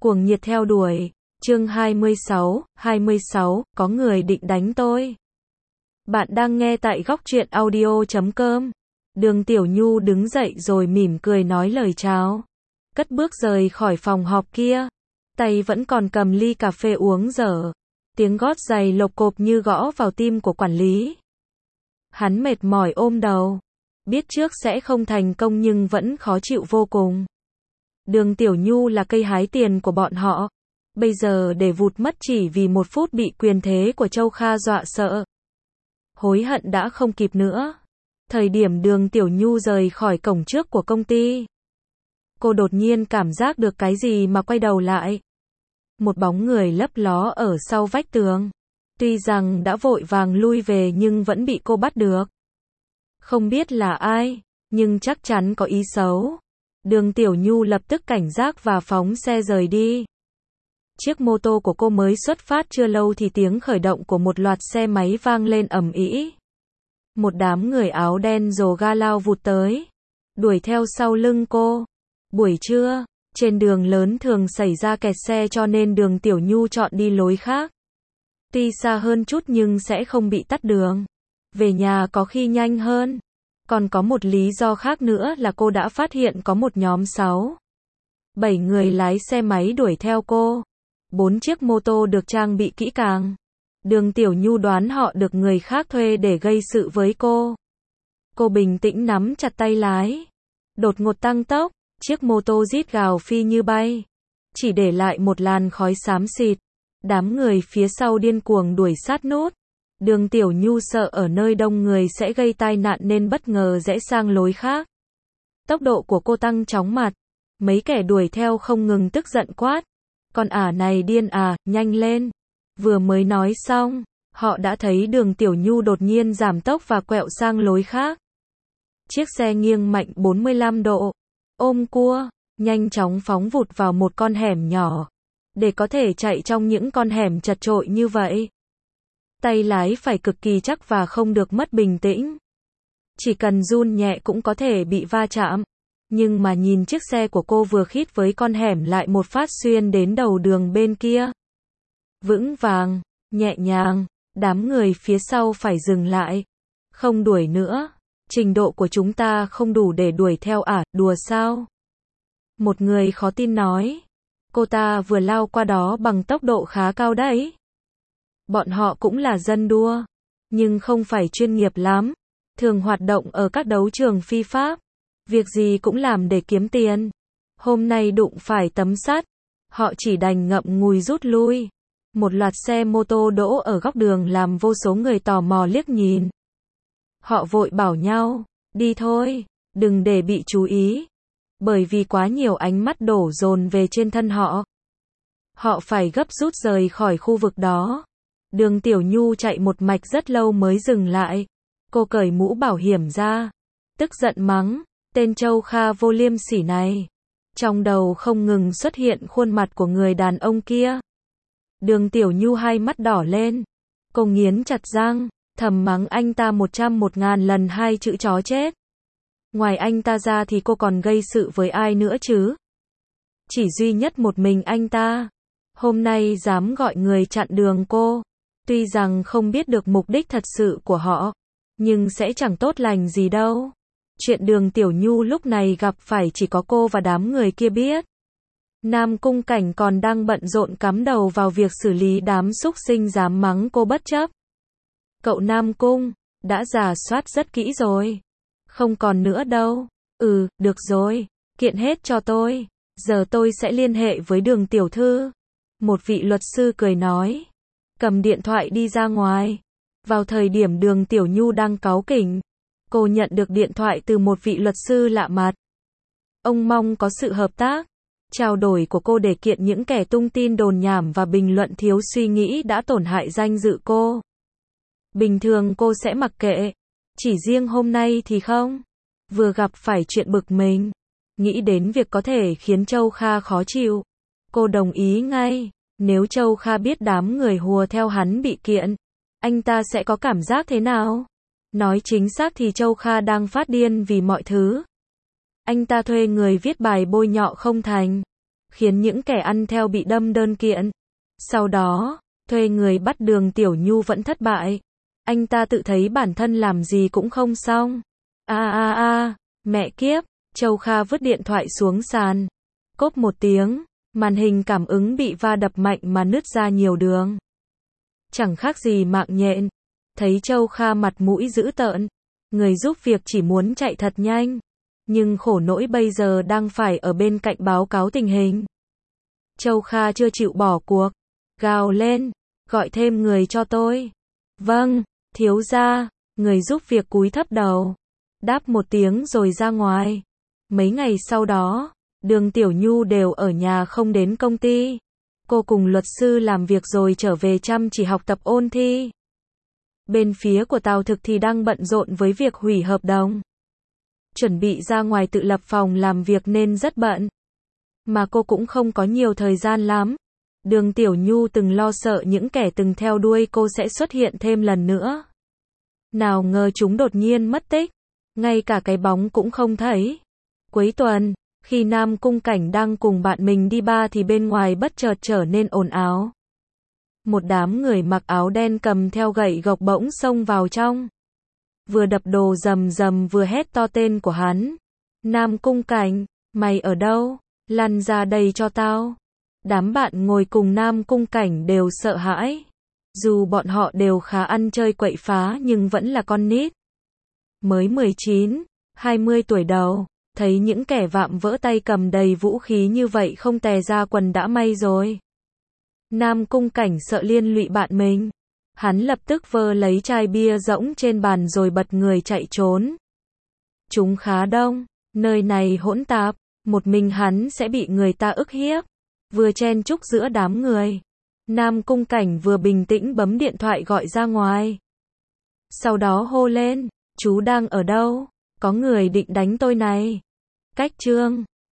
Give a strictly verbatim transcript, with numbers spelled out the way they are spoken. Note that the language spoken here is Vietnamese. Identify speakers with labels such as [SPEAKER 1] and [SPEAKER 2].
[SPEAKER 1] Cuồng nhiệt theo đuổi. Chương hai mươi sáu, hai mươi sáu, có người định đánh tôi. Bạn đang nghe tại góc truyện audio chấm com. Đường Tiểu Nhu đứng dậy rồi mỉm cười nói lời chào. Cất bước rời khỏi phòng họp kia. Tay vẫn còn cầm ly cà phê uống dở. Tiếng gót giày lộc cộp như gõ vào tim của quản lý. Hắn mệt mỏi ôm đầu. Biết trước sẽ không thành công nhưng vẫn khó chịu vô cùng. Đường Tiểu Nhu là cây hái tiền của bọn họ. Bây giờ để vụt mất chỉ vì một phút bị quyền thế của Châu Kha dọa sợ. Hối hận đã không kịp nữa. Thời điểm Đường Tiểu Nhu rời khỏi cổng trước của công ty, cô đột nhiên cảm giác được cái gì mà quay đầu lại. Một bóng người lấp ló ở sau vách tường. Tuy rằng đã vội vàng lui về nhưng vẫn bị cô bắt được. Không biết là ai, nhưng chắc chắn có ý xấu. Đường Tiểu Nhu lập tức cảnh giác và phóng xe rời đi. Chiếc mô tô của cô mới xuất phát chưa lâu thì tiếng khởi động của một loạt xe máy vang lên ầm ĩ. Một đám người áo đen rồ ga lao vụt tới, đuổi theo sau lưng cô. Buổi trưa, trên đường lớn thường xảy ra kẹt xe cho nên Đường Tiểu Nhu chọn đi lối khác. Tuy xa hơn chút nhưng sẽ không bị tắc đường. Về nhà có khi nhanh hơn. Còn có một lý do khác nữa là cô đã phát hiện có một nhóm sáu, bảy người lái xe máy đuổi theo cô. Bốn chiếc mô tô được trang bị kỹ càng. Đường Tiểu Nhu đoán họ được người khác thuê để gây sự với cô. Cô bình tĩnh nắm chặt tay lái. Đột ngột tăng tốc, chiếc mô tô rít gào phi như bay. Chỉ để lại một làn khói xám xịt. Đám người phía sau điên cuồng đuổi sát nút. Đường Tiểu Nhu sợ ở nơi đông người sẽ gây tai nạn nên bất ngờ rẽ sang lối khác. Tốc độ của cô tăng chóng mặt. Mấy kẻ đuổi theo không ngừng tức giận quát. Con ả này điên à, nhanh lên. Vừa mới nói xong, họ đã thấy Đường Tiểu Nhu đột nhiên giảm tốc và quẹo sang lối khác. Chiếc xe nghiêng mạnh bốn mươi lăm độ, ôm cua, nhanh chóng phóng vụt vào một con hẻm nhỏ. Để có thể chạy trong những con hẻm chật chội như vậy, tay lái phải cực kỳ chắc và không được mất bình tĩnh. Chỉ cần run nhẹ cũng có thể bị va chạm. Nhưng mà nhìn chiếc xe của cô vừa khít với con hẻm lại một phát xuyên đến đầu đường bên kia. Vững vàng, nhẹ nhàng, đám người phía sau phải dừng lại. Không đuổi nữa, trình độ của chúng ta không đủ để đuổi theo à, đùa sao? Một người khó tin nói. Cô ta vừa lao qua đó bằng tốc độ khá cao đấy. Bọn họ cũng là dân đua, nhưng không phải chuyên nghiệp lắm. Thường hoạt động ở các đấu trường phi pháp. Việc gì cũng làm để kiếm tiền. Hôm nay đụng phải tấm sắt, họ chỉ đành ngậm ngùi rút lui. Một loạt xe mô tô đỗ ở góc đường làm vô số người tò mò liếc nhìn. Họ vội bảo nhau, đi thôi, đừng để bị chú ý. Bởi vì quá nhiều ánh mắt đổ dồn về trên thân họ. Họ phải gấp rút rời khỏi khu vực đó. Đường Tiểu Nhu chạy một mạch rất lâu mới dừng lại. Cô cởi mũ bảo hiểm ra, tức giận mắng, tên Châu Kha vô liêm sỉ này. Trong đầu không ngừng xuất hiện khuôn mặt của người đàn ông kia. Đường Tiểu Nhu hai mắt đỏ lên. Cô nghiến chặt răng, thầm mắng anh ta một trăm một ngàn lần hai chữ chó chết. Ngoài anh ta ra thì cô còn gây sự với ai nữa chứ? Chỉ duy nhất một mình anh ta. Hôm nay dám gọi người chặn đường cô. Tuy rằng không biết được mục đích thật sự của họ, nhưng sẽ chẳng tốt lành gì đâu. Chuyện Đường Tiểu Nhu lúc này gặp phải chỉ có cô và đám người kia biết. Nam Cung Cảnh còn đang bận rộn cắm đầu vào việc xử lý đám súc sinh dám mắng cô bất chấp. Cậu Nam Cung, đã rà soát rất kỹ rồi. Không còn nữa đâu. Ừ, được rồi, kiện hết cho tôi. Giờ tôi sẽ liên hệ với Đường tiểu thư. Một vị luật sư cười nói. Cầm điện thoại đi ra ngoài. Vào thời điểm Đường Tiểu Nhu đang cáu kỉnh, cô nhận được điện thoại từ một vị luật sư lạ mặt. Ông mong có sự hợp tác, trao đổi của cô để kiện những kẻ tung tin đồn nhảm và bình luận thiếu suy nghĩ đã tổn hại danh dự cô. Bình thường cô sẽ mặc kệ, chỉ riêng hôm nay thì không. Vừa gặp phải chuyện bực mình, nghĩ đến việc có thể khiến Châu Kha khó chịu, cô đồng ý ngay. Nếu Châu Kha biết đám người hùa theo hắn bị kiện, anh ta sẽ có cảm giác thế nào? Nói chính xác thì Châu Kha đang phát điên vì mọi thứ. Anh ta thuê người viết bài bôi nhọ không thành. khiến những kẻ ăn theo bị đâm đơn kiện. Sau đó, thuê người bắt Đường Tiểu Nhu vẫn thất bại. Anh ta tự thấy bản thân làm gì cũng không xong. A a a, mẹ kiếp, Châu Kha vứt điện thoại xuống sàn. Cốp một tiếng, màn hình cảm ứng bị va đập mạnh mà nứt ra nhiều đường. Chẳng khác gì mạng nhện. Thấy Châu Kha mặt mũi dữ tợn, người giúp việc chỉ muốn chạy thật nhanh. Nhưng khổ nỗi bây giờ đang phải ở bên cạnh báo cáo tình hình. Châu Kha chưa chịu bỏ cuộc, gào lên, gọi thêm người cho tôi. Vâng, thiếu gia, người giúp việc cúi thấp đầu, đáp một tiếng rồi ra ngoài. Mấy ngày sau đó, Đường Tiểu Nhu đều ở nhà không đến công ty. Cô cùng luật sư làm việc rồi trở về chăm chỉ học tập ôn thi. Bên phía của Tào Thực thì đang bận rộn với việc hủy hợp đồng. Chuẩn bị ra ngoài tự lập phòng làm việc nên rất bận. Mà cô cũng không có nhiều thời gian lắm. Đường Tiểu Nhu từng lo sợ những kẻ từng theo đuôi cô sẽ xuất hiện thêm lần nữa. Nào ngờ chúng đột nhiên mất tích. Ngay cả cái bóng cũng không thấy. Cuối tuần, khi Nam Cung Cảnh đang cùng bạn mình đi bar thì bên ngoài bất chợt trở nên ồn ào. Một đám người mặc áo đen cầm theo gậy gộc bỗng xông vào trong. Vừa đập đồ rầm rầm vừa hét to tên của hắn. Nam Cung Cảnh, mày ở đâu? Lăn ra đây cho tao. Đám bạn ngồi cùng Nam Cung Cảnh đều sợ hãi. Dù bọn họ đều khá ăn chơi quậy phá nhưng vẫn là con nít. Mới mười chín, hai mươi tuổi đầu, thấy những kẻ vạm vỡ tay cầm đầy vũ khí như vậy không tè ra quần đã may rồi. Nam Cung Cảnh sợ liên lụy bạn mình. Hắn lập tức vơ lấy chai bia rỗng trên bàn rồi bật người chạy trốn. Chúng khá đông, nơi này hỗn tạp, một mình hắn sẽ bị người ta ức hiếp. Vừa chen chúc giữa đám người, Nam Cung Cảnh vừa bình tĩnh bấm điện thoại gọi ra ngoài. Sau đó hô lên, chú đang ở đâu? Có người định đánh tôi này. Cách chương